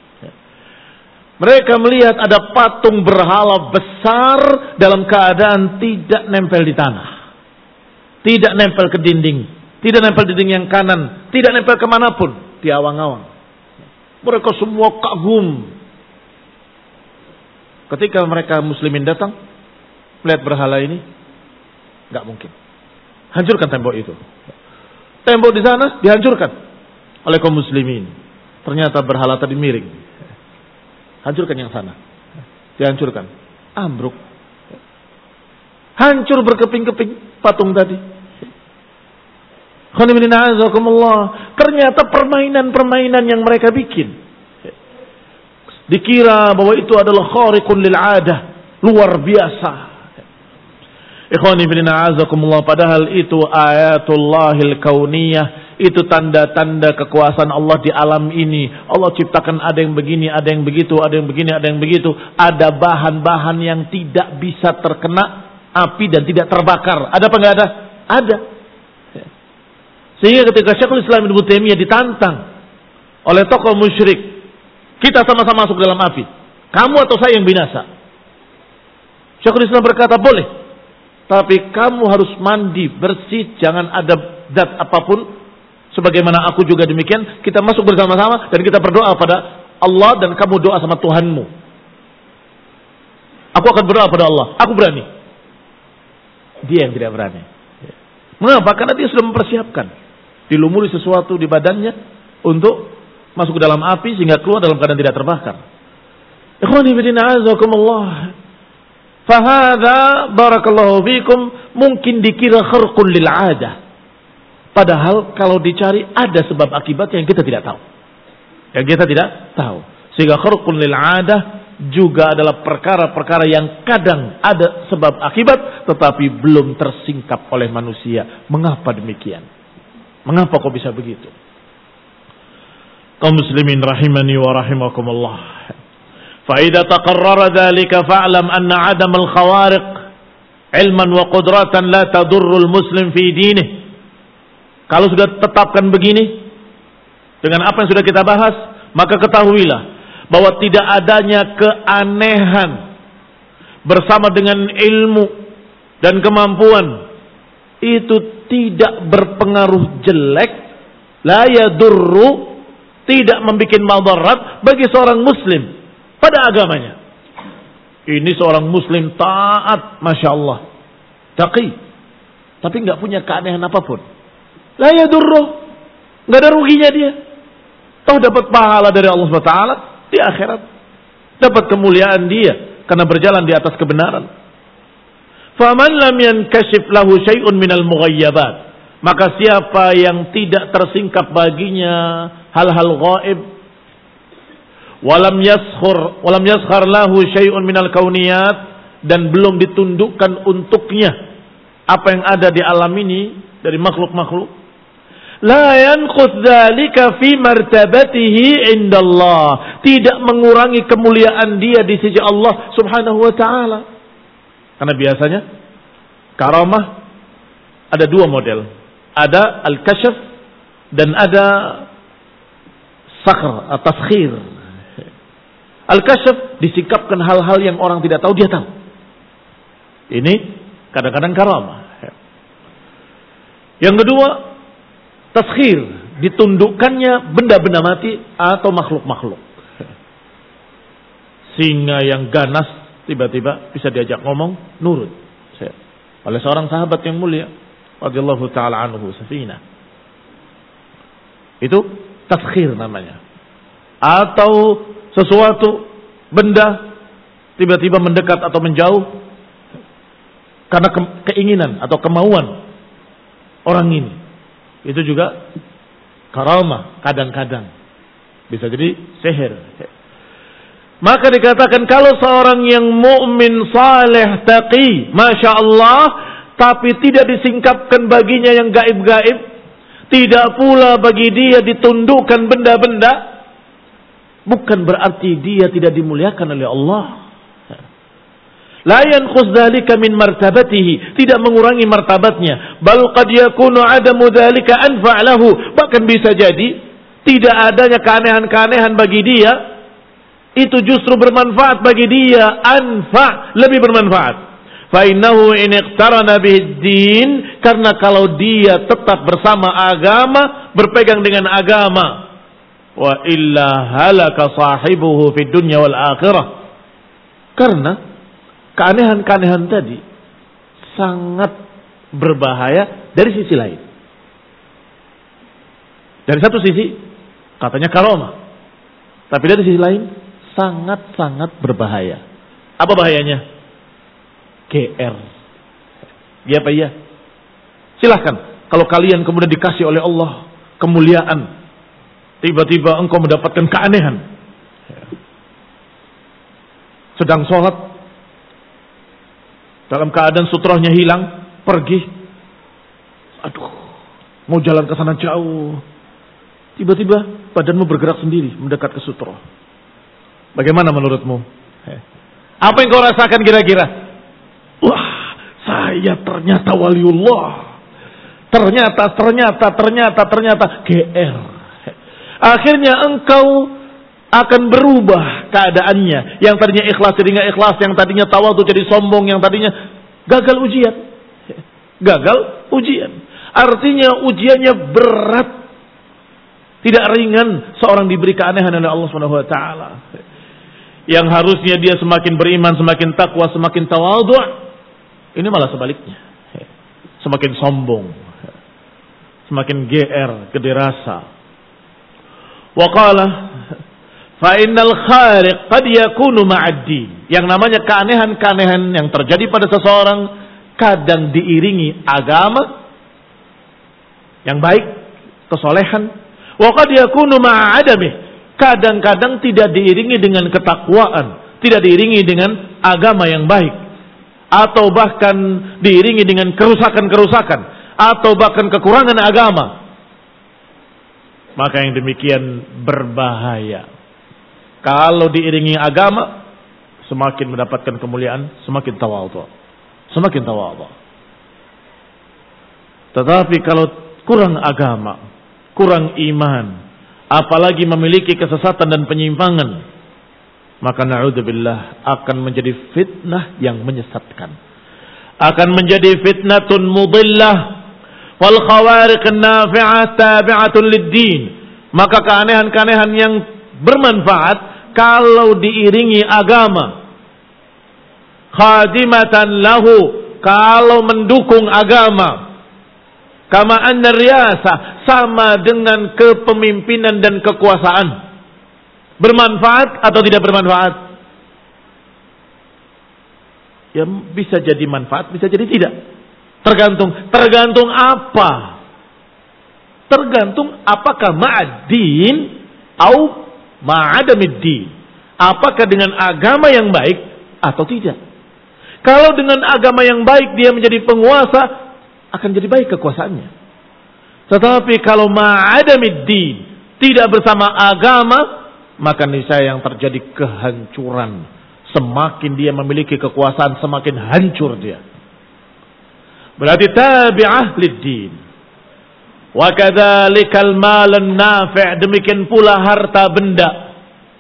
Mereka melihat ada patung berhala besar dalam keadaan tidak nempel di tanah, tidak nempel ke dinding, tidak nempel di dinding yang kanan, tidak nempel kemanapun, di awang-awang. Mereka semua kagum. Ketika mereka muslimin datang melihat berhala ini, nggak mungkin, hancurkan tembok itu. Tembok di sana dihancurkan oleh kaum muslimin. Ternyata berhala tadi miring. Hancurkan yang sana, dihancurkan, ambruk, hancur berkeping-keping patung tadi. Ternyata permainan-permainan yang mereka bikin, dikira bahwa itu adalah khariqun lil adah, luar biasa. Ikhwani fillah azakumullah, padahal itu ayatullahil kauniyah, itu tanda-tanda kekuasaan Allah di alam ini. Allah ciptakan ada yang begini, ada yang begitu, ada yang begini, ada yang begitu. Ada bahan-bahan yang tidak bisa terkena api dan tidak terbakar. Ada apa enggak ada? Ada. Sehingga ketika Syekhul Islam Ibnu Taimiyah ditantang oleh tokoh musyrik, kita sama-sama masuk dalam api, kamu atau saya yang binasa. Syekhul Islam berkata, boleh, tapi kamu harus mandi bersih, jangan ada zat apapun. Sebagaimana aku juga demikian, kita masuk bersama-sama dan kita berdoa pada Allah, dan kamu doa sama Tuhanmu. Aku akan berdoa pada Allah, aku berani. Dia yang tidak berani. Mengapa? Karena dia sudah mempersiapkan, dilumuri sesuatu di badannya untuk masuk ke dalam api sehingga keluar dalam keadaan tidak terbakar. Ikhwani fillah azakumullah. Fahadha barakallahu fikum mungkin dikira kharqun lil 'adah. Padahal kalau dicari ada sebab akibat yang kita tidak tahu. Yang kita tidak tahu. Sehingga kharqun lil 'adah juga adalah perkara-perkara yang kadang ada sebab akibat tetapi belum tersingkap oleh manusia. Mengapa demikian? Mengapa kok bisa begitu? Kaum muslimin rahimani wa rahimakumullah. Fa idza taqarrara dzalika fa'lam anna 'adam al-khawariq 'ilman wa qudratan la tadurru al-muslim fi dinihi. Kalau sudah tetapkan begini dengan apa yang sudah kita bahas, maka ketahuilah bahwa tidak adanya keanehan bersama dengan ilmu dan kemampuan itu tidak berpengaruh jelek la yadurru, tidak membuat madarat bagi seorang muslim pada agamanya. Ini seorang muslim taat, masya Allah, taqi, tapi nggak punya keanehan apapun. La yadurru, nggak ada ruginya dia. Tahu dapat pahala dari Allah subhanahu wa taala di akhirat, dapat kemuliaan dia karena berjalan di atas kebenaran. Faman lam yankashif lahu syai'un minal mughayyabat, maka siapa yang tidak tersingkap baginya hal-hal gaib, walam yaskhur walam yaskhar lahu syai'un minal kauniyat, dan belum ditundukkan untuknya apa yang ada di alam ini dari makhluk-makhluk, la yanqus dzalika fi martabatihi indallah, tidak mengurangi kemuliaan dia di sisi Allah Subhanahu wa taala. Karena biasanya karamah ada dua model, ada al-kasyaf dan ada sakhr atau taskhir. Al-kasyaf disikapkan hal-hal yang orang tidak tahu, dia tahu. Ini kadang-kadang karamah. Yang kedua, taskhir, ditundukkannya benda-benda mati atau makhluk-makhluk. Singa yang ganas tiba-tiba bisa diajak ngomong, nurut oleh seorang sahabat yang mulia radhiyallahu taala anhu, Safina. Itu taskhir namanya. Atau sesuatu benda tiba-tiba mendekat atau menjauh karena ke keinginan atau kemauan orang ini. Itu juga karamah, kadang-kadang bisa jadi sihir. Maka dikatakan kalau seorang yang mukmin saleh taqi, masya Allah, tapi tidak disingkapkan baginya yang gaib-gaib, tidak pula bagi dia ditundukkan benda-benda, bukan berarti dia tidak dimuliakan oleh Allah. La yanqus dzalika min martabatihi, tidak mengurangi martabatnya. Bal qad yakunu adamu dzalika anfa' lahu, bahkan bisa jadi tidak adanya keanehan-keanehan bagi dia itu justru bermanfaat bagi dia, anfa', lebih bermanfaat. Fa innahu in iqtarana bid-din, karena kalau dia tetap bersama agama, berpegang dengan agama, wa illa halaka sahibuhu fid dunya wal akhirah. Karena keanehan-keanehan tadi sangat berbahaya dari sisi lain. Dari satu sisi katanya karamah, tapi dari sisi lain sangat-sangat berbahaya. Apa bahayanya? G R. Ya apa iya? Silahkan. Kalau kalian kemudian dikasih oleh Allah kemuliaan, tiba-tiba engkau mendapatkan keanehan. Sedang sholat, dalam keadaan sutrahnya hilang, pergi. Aduh, mau jalan ke sana jauh. Tiba-tiba badanmu bergerak sendiri mendekat ke sutrah. Bagaimana menurutmu? Apa yang kau rasakan kira-kira? Wah, saya ternyata waliullah. Ternyata, ternyata, ternyata, ternyata G R. Akhirnya engkau akan berubah keadaannya. Yang tadinya ikhlas jadi nggak ikhlas, yang tadinya tawadhu jadi sombong, yang tadinya gagal ujian. Gagal ujian. Artinya ujiannya berat. Tidak ringan seorang diberi keanehan oleh Allah Subhanahu wa taala. Yang harusnya dia semakin beriman, semakin takwa, semakin tawadhu, ini malah sebaliknya. Semakin sombong, semakin G R, gede rasa. Wa qala fa innal khariq qad yakunu ma'ad-din. Yang namanya keanehan-keanehan yang terjadi pada seseorang kadang diiringi agama yang baik, kesolehan. Wa qad yakunu ma'adamih. Kadang-kadang tidak diiringi dengan ketakwaan, tidak diiringi dengan agama yang baik, atau bahkan diiringi dengan kerusakan-kerusakan, atau bahkan kekurangan agama. Maka yang demikian berbahaya. Kalau diiringi agama, semakin mendapatkan kemuliaan, semakin tawadhu, semakin tawadhu. Tetapi kalau kurang agama, kurang iman, apalagi memiliki kesesatan dan penyimpangan, maka na'udzubillah akan menjadi fitnah yang menyesatkan, akan menjadi fitnatun mudillah. Wal khawariq an-nafi'ah tabi'atun lid-din. Maka keanehan-keanehan yang bermanfaat kalau diiringi agama, khadimatan lahu, kalau mendukung agama, kama anna riyasa, sama dengan kepemimpinan dan kekuasaan, bermanfaat atau tidak bermanfaat? Ya bisa jadi manfaat, bisa jadi tidak. Tergantung, tergantung apa? Tergantung apakah ma'ad-din atau ma'adamid-din. Apakah dengan agama yang baik atau tidak. Kalau dengan agama yang baik dia menjadi penguasa, akan jadi baik kekuasaannya. Tetapi kalau ma'adamid-din, tidak bersama agama, maka niscaya yang terjadi kehancuran. Semakin dia memiliki kekuasaan, semakin hancur dia. Berarti tabi'ah lid-din. Wa kadzalikal malun nafi', demikian pula harta benda.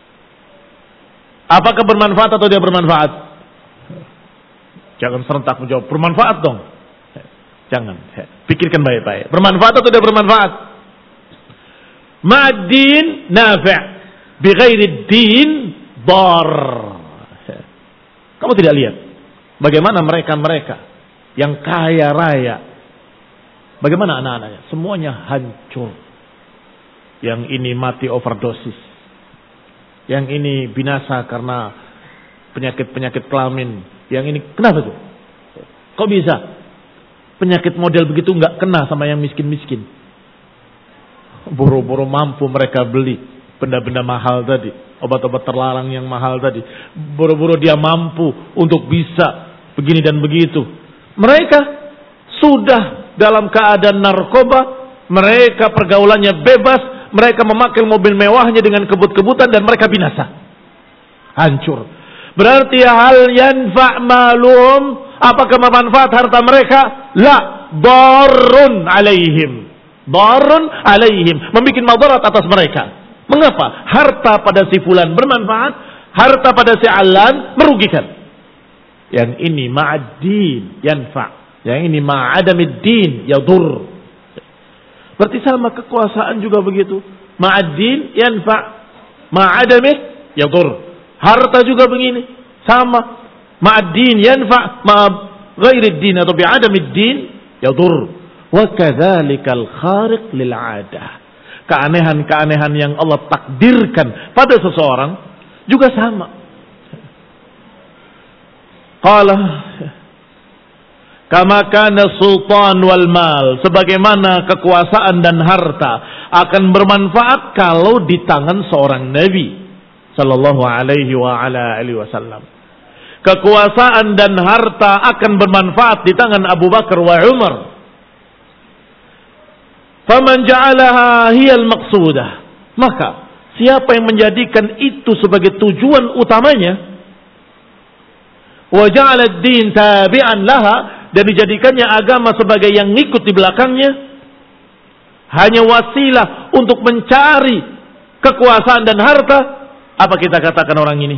Apakah bermanfaat atau tidak bermanfaat? Jangan serentak menjawab bermanfaat dong. Jangan, pikirkan baik-baik. Bermanfaat atau tidak bermanfaat? Ma'ad-din nafi', bi ghairi din dar. Kamu tidak lihat bagaimana mereka-mereka yang kaya raya, bagaimana anak-anaknya? Semuanya hancur. Yang ini mati overdosis. Yang ini binasa karena penyakit-penyakit kelamin. Yang ini, kenapa tuh? Kok bisa? Penyakit model begitu nggak kena sama yang miskin-miskin. Boro-boro mampu mereka beli benda-benda mahal tadi. Obat-obat terlarang yang mahal tadi. Boro-boro dia mampu untuk bisa begini dan begitu. Mereka sudah dalam keadaan narkoba, mereka pergaulannya bebas, mereka memakai mobil mewahnya dengan kebut-kebutan dan mereka binasa. Hancur. Berarti hal yanfa' malum, apakah bermanfaat harta mereka? La, darun alaihim. Darun alaihim, membikin madarat atas mereka. Mengapa? Harta pada si fulan bermanfaat, harta pada si alan merugikan. Yang ini ma'ad-din yanfa', yang ini ma'adamid-din yadur. Berarti sama kekuasaan juga begitu. Ma'ad-din yanfa', ma'adamih yadur. Harta juga begini, sama. Ma'ad-din yanfa', ma'ghairid-din atau bi'adamid-din yadur. Wa kadzalikal khariq lil 'adah. Keanehan-keanehan yang Allah takdirkan pada seseorang juga sama. Qala kama kana sultan wal mal, sebagaimana kekuasaan dan harta akan bermanfaat kalau di tangan seorang nabi sallallahu alaihi wa ala alihi wasallam. Kekuasaan dan harta akan bermanfaat di tangan Abu Bakar wa Umar. Faman ja'alaha hiyal maqsudah, maka siapa yang menjadikan itu sebagai tujuan utamanya, wa ja'ala ad-din tabi'an laha, dan dijadikannya agama sebagai yang ngikut di belakangnya, hanya wasilah untuk mencari kekuasaan dan harta, apa kita katakan orang ini?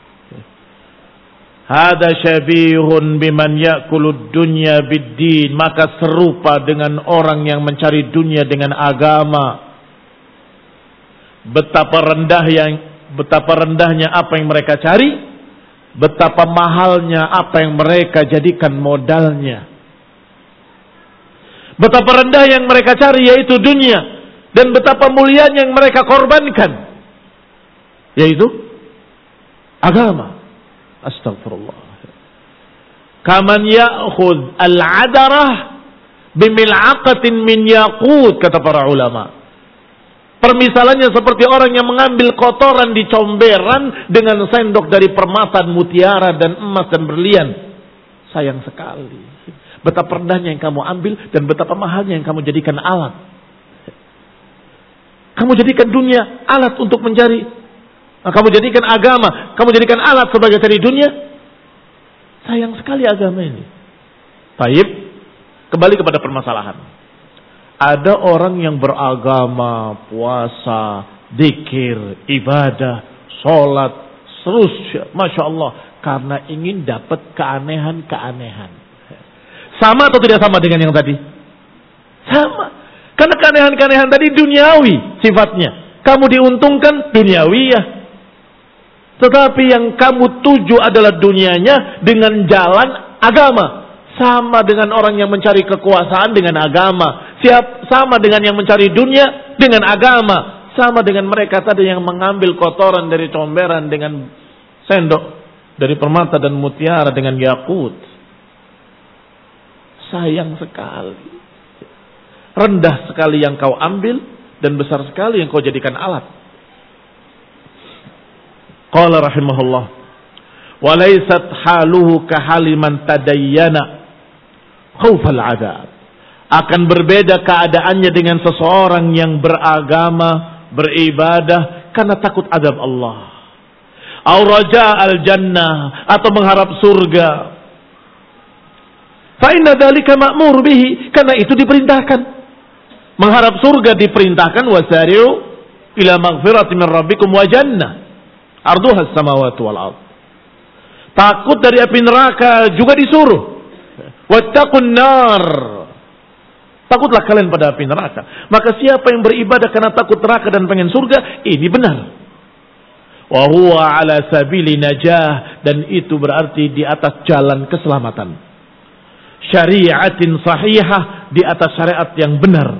Hada syabihun biman ya'kulud dunya bid-din, maka serupa dengan orang yang mencari dunia dengan agama. Betapa rendah yang betapa rendahnya apa yang mereka cari, betapa mahalnya apa yang mereka jadikan modalnya. Betapa rendah yang mereka cari yaitu dunia, dan betapa mulianya yang mereka korbankan yaitu agama. Astagfirullah. Kaman ya'khudh al-'adarah bimil'aqatin min yaqut, kata para ulama. Permisalannya seperti orang yang mengambil kotoran di comberan dengan sendok dari permata, mutiara dan emas dan berlian. Sayang sekali. Betapa rendahnya yang kamu ambil dan betapa mahalnya yang kamu jadikan alat. Kamu jadikan dunia alat untuk mencari. Kamu jadikan agama, kamu jadikan alat sebagai cari dunia. Sayang sekali agama ini. Baik, kembali kepada permasalahan. Ada orang yang beragama, puasa, zikir, ibadah, sholat, terus, masya Allah, karena ingin dapat keanehan-keanehan. Sama atau tidak sama dengan yang tadi? Sama. Karena keanehan-keanehan tadi duniawi sifatnya. Kamu diuntungkan duniawiyah. Tetapi yang kamu tuju adalah dunianya dengan jalan agama. Sama dengan orang yang mencari kekuasaan dengan agama. Siap, sama dengan yang mencari dunia dengan agama. Sama dengan mereka tadi yang mengambil kotoran dari comberan dengan sendok. Dari permata dan mutiara dengan yakut. Sayang sekali. Rendah sekali yang kau ambil dan besar sekali yang kau jadikan alat. Qala rahimahullah. Walaysat haluhu kahali man tadayyana khaufal adab. Akan berbeda keadaannya dengan seseorang yang beragama, beribadah karena takut azab Allah. Au raja al-jannah, atau mengharap surga. Fa inna dzalika ma'mur bihi, karena itu diperintahkan. Mengharap surga diperintahkan, wasari'u ila maghfiratin min rabbikum wa jannah arduha as-samawati wal ardh. Takut dari api neraka juga disuruh. Wattaqun nar. Takutlah kalian pada api neraka. Maka siapa yang beribadah karena takut neraka dan pengen surga, ini benar. Wa huwa ala sabili najah, dan itu berarti di atas jalan keselamatan. Syariatin sahihah, di atas syariat yang benar.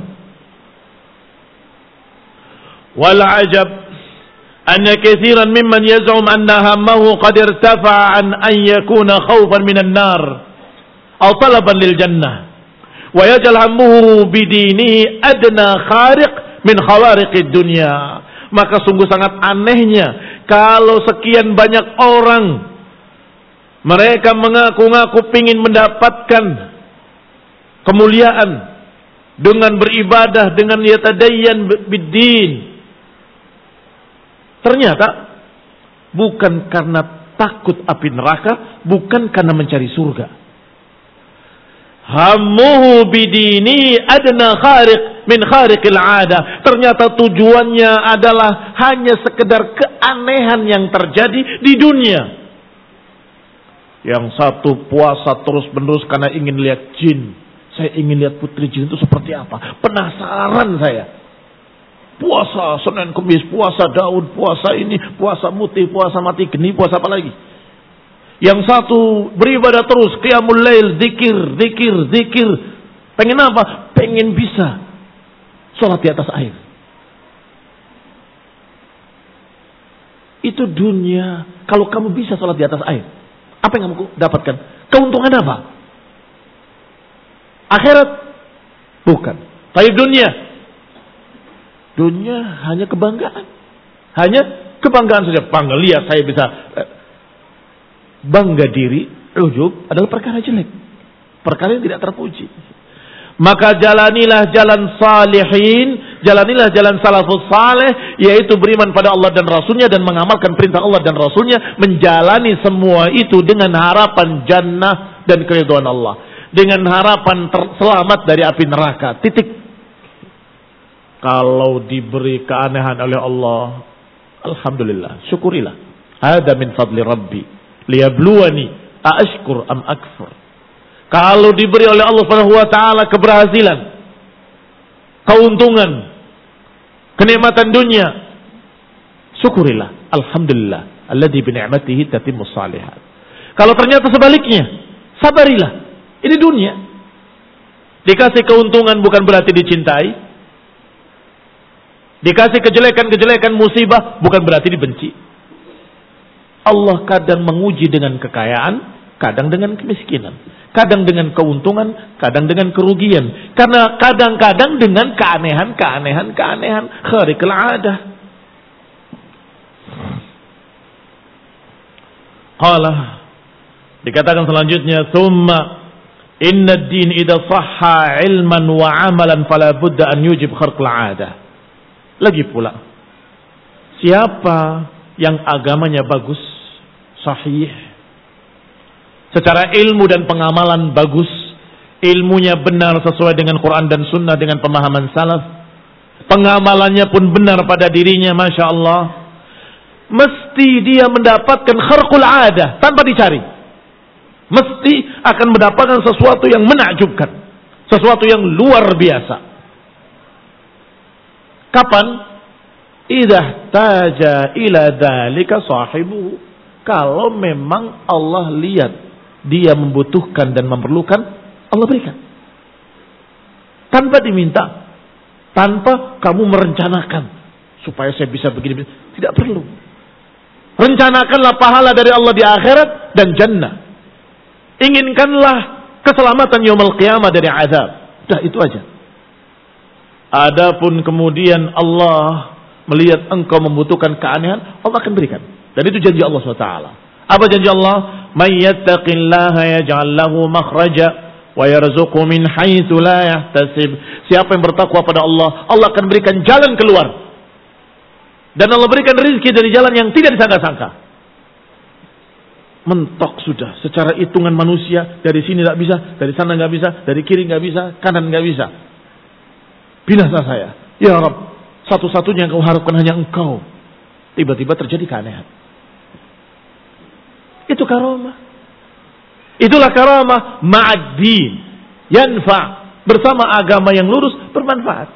Wal ajab anna katsiran mimman yaz'um anna hammahu qad irtafa'a an an yakuna khawfan minan nar aw talaban lil jannah wa yaj'al hammuhu bidinihi adna khariq min khawariqid dunya. Maka sungguh sangat anehnya kalau sekian banyak orang mereka mengaku-ngaku ingin mendapatkan kemuliaan dengan beribadah, dengan yatadayyan bid-din. Ternyata bukan karena takut api neraka, bukan karena mencari surga. Hammuhu bidini adna khariq min khariqil ada. Ternyata tujuannya adalah hanya sekedar keanehan yang terjadi di dunia. Yang satu puasa terus-menerus karena ingin lihat jin. Saya ingin lihat putri jin itu seperti apa. Penasaran saya. Puasa Senin Kemis, puasa Daud, puasa ini, puasa Muti, puasa Mati Geni, puasa apa lagi? Yang satu beribadah terus, qiyamul lail, zikir, zikir, zikir. Pengen apa? Pengen bisa sholat di atas air. Itu dunia. Kalau kamu bisa sholat di atas air, apa yang kamu dapatkan? Keuntungan apa? Akhirat? Bukan. Tapi dunia. Dunia hanya kebanggaan. Hanya kebanggaan saja. Bangga, lihat saya bisa. Bangga diri, ujub adalah perkara jelek. Perkara yang tidak terpuji. Maka jalanilah jalan salihin. Jalanilah jalan salafus saleh. Yaitu beriman pada Allah dan Rasulnya. Dan mengamalkan perintah Allah dan Rasulnya. Menjalani semua itu dengan harapan jannah dan keridhaan Allah. Dengan harapan selamat dari api neraka. Titik. Kalau diberi keanehan oleh Allah, alhamdulillah, syukurilah. Hada min fadli Rabbi, liyabluwani aashkur am akfur. Kalau diberi oleh Allah Subhanahu wa taala keberhasilan, keuntungan, kenikmatan dunia, syukurilah. Alhamdulillah, alladzi bi ni'matihi tatimmus shalihat. Kalau ternyata sebaliknya, sabarilah. Ini dunia. Dikasih keuntungan bukan berarti dicintai. Dikasih kejelekan-kejelekan musibah bukan berarti dibenci. Allah kadang menguji dengan kekayaan, kadang dengan kemiskinan. Kadang dengan keuntungan, kadang dengan kerugian. Karena kadang-kadang dengan keanehan-keanehan, keanehan khariqil adah. Qala, dikatakan selanjutnya, "Tsumma inna ad-din idza sahha 'ilman wa 'amalan fala budda an yujib kharqil 'adah." Lagi pula, siapa yang agamanya bagus, sahih, secara ilmu dan pengamalan bagus, ilmunya benar sesuai dengan Quran dan Sunnah dengan pemahaman salaf, pengamalannya pun benar pada dirinya, Masya Allah, mesti dia mendapatkan kharqul adah tanpa dicari. Mesti akan mendapatkan sesuatu yang menakjubkan, Sesuatu yang luar biasa. Kapan? Idza taja ila dzalika sahibuhu. Kalau memang Allah lihat dia membutuhkan dan memerlukan, Allah berikan. Tanpa diminta, tanpa kamu merencanakan supaya saya bisa begini, tidak perlu. Rencanakanlah pahala dari Allah di akhirat dan jannah. Inginkanlah keselamatan yaumul qiyamah dari azab. Dah itu aja. Adapun kemudian Allah melihat engkau membutuhkan keanehan, Allah akan berikan. Dan itu janji Allah subhanahu wa taala. Apa janji Allah? May yattaqillaha yaj'al lahu makhraja wa yarzuqhu min haitsu la yahtasib. Siapa yang bertakwa pada Allah, Allah akan berikan jalan keluar. Dan Allah berikan rezeki dari jalan yang tidak disangka-sangka. Mentok sudah secara hitungan manusia, dari sini tidak bisa, dari sana nggak bisa, dari kiri nggak bisa, kanan nggak bisa. Binasa saya. Ya Rabb, satu-satunya yang kau harapkan hanya engkau. Tiba-tiba terjadi keanehan. Itu karamah. Itulah karamah ma'ad-din. Yanfa' bersama agama yang lurus bermanfaat.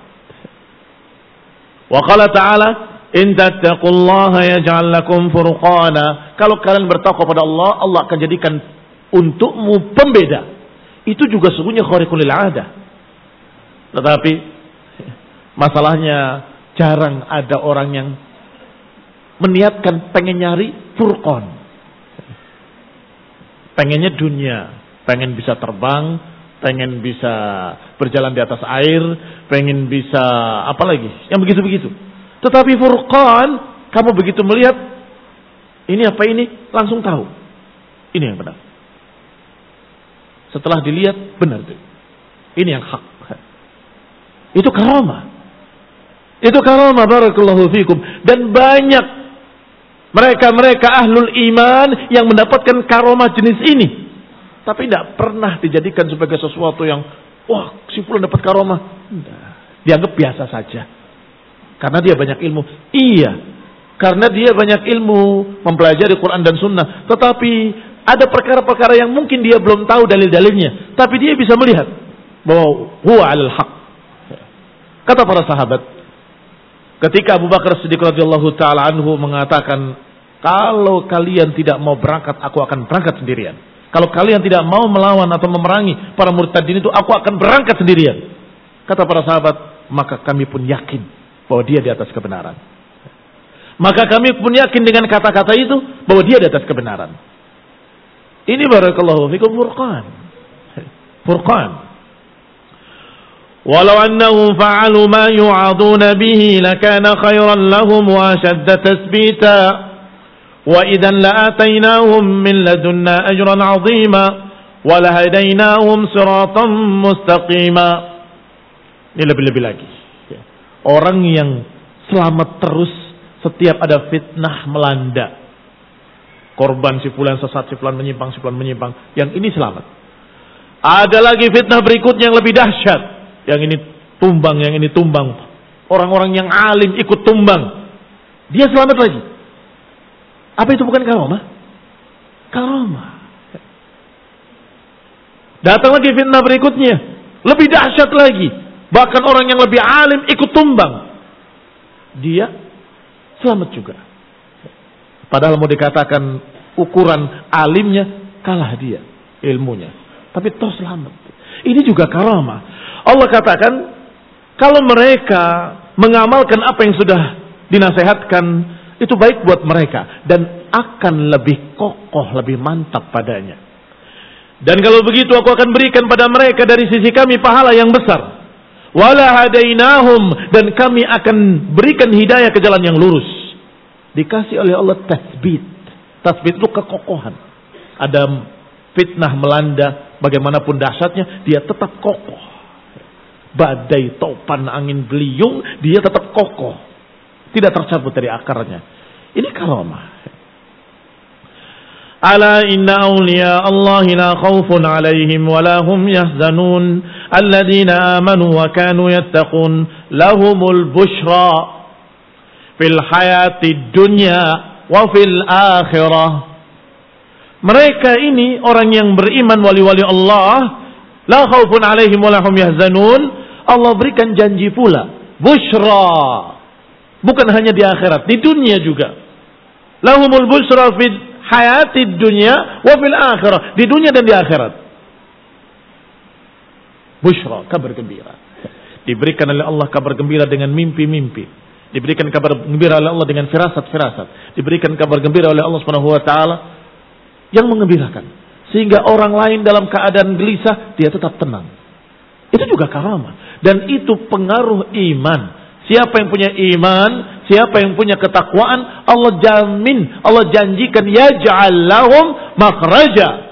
Wa qala ta'ala in tattaqullaha yaj'al lakum furqana. Kalau kalian bertakwa pada Allah, Allah akan jadikan untukmu pembeda. Itu juga sesungguhnya khariqul lil 'adah. Tetapi masalahnya jarang ada orang yang meniatkan pengen nyari furqan. Pengennya dunia, pengen bisa terbang, pengen bisa berjalan di atas air, pengen bisa apa lagi? Yang begitu-begitu. Tetapi furqan, kamu begitu melihat ini apa ini, langsung tahu. Ini yang benar. Setelah dilihat, benar itu. Ini yang hak. Itu karamah. Itu karamah, barakallahu fikum. Dan banyak mereka-mereka ahlul iman yang mendapatkan karamah jenis ini. Tapi tidak pernah dijadikan sebagai sesuatu yang, wah, si fulan dapat karamah. Tidak. Dianggap biasa saja. Karena dia banyak ilmu. Iya. Karena dia banyak ilmu, mempelajari Quran dan Sunnah. Tetapi ada perkara-perkara yang mungkin dia belum tahu dalil-dalilnya. Tapi dia bisa melihat bahwa huwa alal haq. Kata para sahabat, ketika Abu Bakar Siddiq radhiyallahu taala anhu mengatakan, kalau kalian tidak mau berangkat, aku akan berangkat sendirian. Kalau kalian tidak mau melawan atau memerangi para murtadin itu, aku akan berangkat sendirian. Kata para sahabat, maka kami pun yakin bahwa dia di atas kebenaran. Maka kami pun yakin dengan kata-kata itu bahwa dia di atas kebenaran. Ini barakallahu fikum furqan. Furqan. Walau annahum fa'alu ma yu'aduna bihi lakana khairan lahum wa ashadda tasbita wa idan la'atainahum min ladunna ajran 'azima wa lahadainahum siratan mustaqima. Ini lebih-lebih lagi. Orang yang selamat terus setiap ada fitnah melanda. Korban si fulan sesat, si fulan menyimpang, si fulan menyimpang. Yang ini selamat. Ada lagi fitnah berikutnya yang lebih dahsyat. Yang ini tumbang, yang ini tumbang. Orang-orang yang alim ikut tumbang. Dia selamat lagi. Apa itu bukan karamah? Karamah. Datang lagi fitnah berikutnya. Lebih dahsyat lagi. Bahkan orang yang lebih alim ikut tumbang. Dia selamat juga. Padahal mau dikatakan ukuran alimnya, kalah dia ilmunya. Tapi toh selamat. Ini juga karamah. Allah katakan, kalau mereka mengamalkan apa yang sudah dinasehatkan, itu baik buat mereka. Dan akan lebih kokoh, lebih mantap padanya. Dan kalau begitu aku akan berikan pada mereka dari sisi kami pahala yang besar. Wala hadainahum, dan kami akan berikan hidayah ke jalan yang lurus. Dikasih oleh Allah tasbit. Tasbit itu kekokohan. Ada fitnah melanda, bagaimanapun dahsyatnya, dia tetap kokoh. Badai, topan, angin beliung, dia tetap kokoh. Tidak tercabut dari akarnya. Ini karamah. Ala inna awliya Allahi la khawfun alaihim wa la hum yahzanun alladhina amanu wa kanu yattaqun lahumul bushra fil hayati dunya wa fil akhirah. Mereka ini orang yang beriman, wali-wali Allah, La khaufun alaihim wa lahum yahzanun. Allah berikan janji pula. Busyra. Bukan hanya di akhirat, di dunia juga. Lahumul busyra fid hayatid dunya wa fil akhirah. Di dunia dan di akhirat. Busyra, kabar gembira. Diberikan oleh Allah kabar gembira dengan mimpi-mimpi. Diberikan kabar gembira oleh Allah dengan firasat-firasat. Diberikan kabar gembira oleh Allah Subhanahu wa taala yang mengembirakan. Sehingga orang lain dalam keadaan gelisah, dia tetap tenang. Itu juga karamah. Dan itu pengaruh iman. Siapa yang punya iman, siapa yang punya ketakwaan, Allah jamin, Allah janjikan, yaj'al lahum makhraja.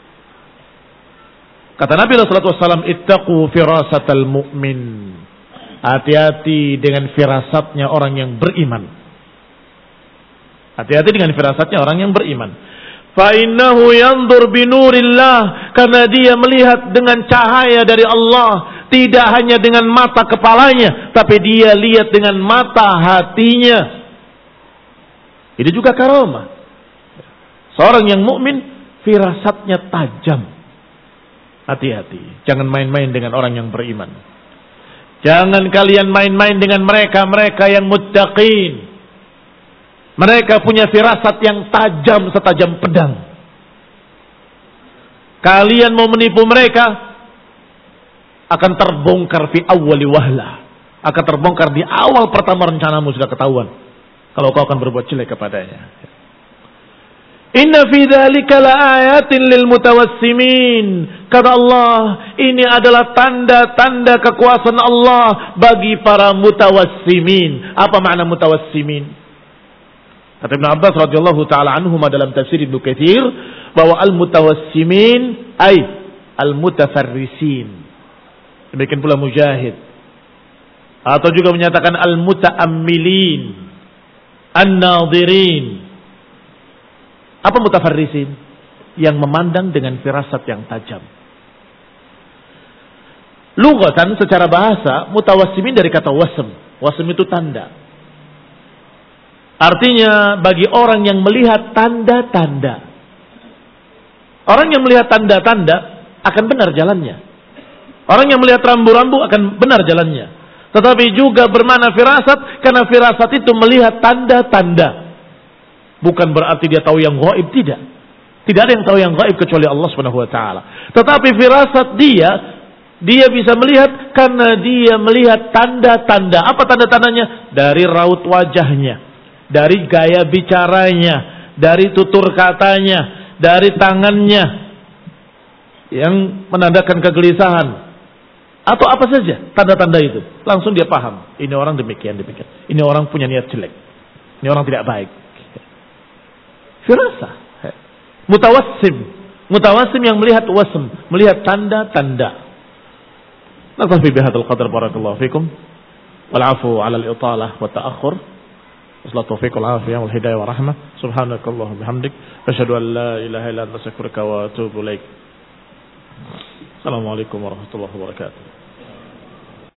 Kata Nabi sallallahu alaihi wasallam, ittaqu firasatal mu'min. Hati-hati dengan firasatnya orang yang beriman. Hati-hati dengan firasatnya orang yang beriman. فَإِنَّهُ يَنْظُرْ بِنُورِ اللَّهِ. Karena dia melihat dengan cahaya dari Allah. Tidak hanya dengan mata kepalanya, tapi dia lihat dengan mata hatinya. Ini juga karamah. Seorang yang mukmin firasatnya tajam. Hati-hati, jangan main-main dengan orang yang beriman. Jangan kalian main-main dengan mereka-mereka yang muttaqin. Mereka punya firasat yang tajam setajam pedang. Kalian mau menipu mereka, akan terbongkar fi awwali wahlah. Akan terbongkar di awal pertama rencanamu sudah ketahuan. Kalau kau akan berbuat jelek kepadanya. Inna fi dzalika laayatin lil mutawassimin. Kata Allah, ini adalah tanda-tanda kekuasaan Allah bagi para mutawassimin. Apa makna mutawassimin? Kata Ibn Abbas radhiyallahu taala anhuma dalam tafsir Ibnu Katsir bahwa al-mutawassimin ay al-mutafarrisin. Demikian pula Mujahid. Atau juga menyatakan al-mutaammilin, an-nadhirin. Apa mutafarrisin? Yang memandang dengan firasat yang tajam. Lughatan secara bahasa mutawassimin dari kata wasm. Wasm itu tanda. Artinya bagi orang yang melihat tanda-tanda. Orang yang melihat tanda-tanda akan benar jalannya. Orang yang melihat rambu-rambu akan benar jalannya. Tetapi juga bermakna firasat, karena firasat itu melihat tanda-tanda. Bukan berarti dia tahu yang gaib, tidak. Tidak ada yang tahu yang gaib kecuali Allah Subhanahu wa taala. Tetapi firasat dia, dia bisa melihat karena dia melihat tanda-tanda. Apa tanda-tandanya? Dari raut wajahnya, dari gaya bicaranya, dari tutur katanya, dari tangannya yang menandakan kegelisahan, atau apa saja tanda-tanda itu. Langsung dia paham, ini orang demikian, demikian. Ini orang punya niat jelek. Ini orang tidak baik. Firasah. Mutawassim. Mutawassim yang melihat wasm, melihat tanda-tanda. Naktafi bihadzal qadar, barakallahu fikum. Wal 'afwu 'ala al-italah wa ta'akhkhur. Wassalamu taufiq wal afiyah wal hidayah wa rahmah. Subhanakallah bihamdik, asyhadu an la ilaha illa anta astaghfiruka wa atubu ilaik. Assalamualaikum warahmatullahi wabarakatuh.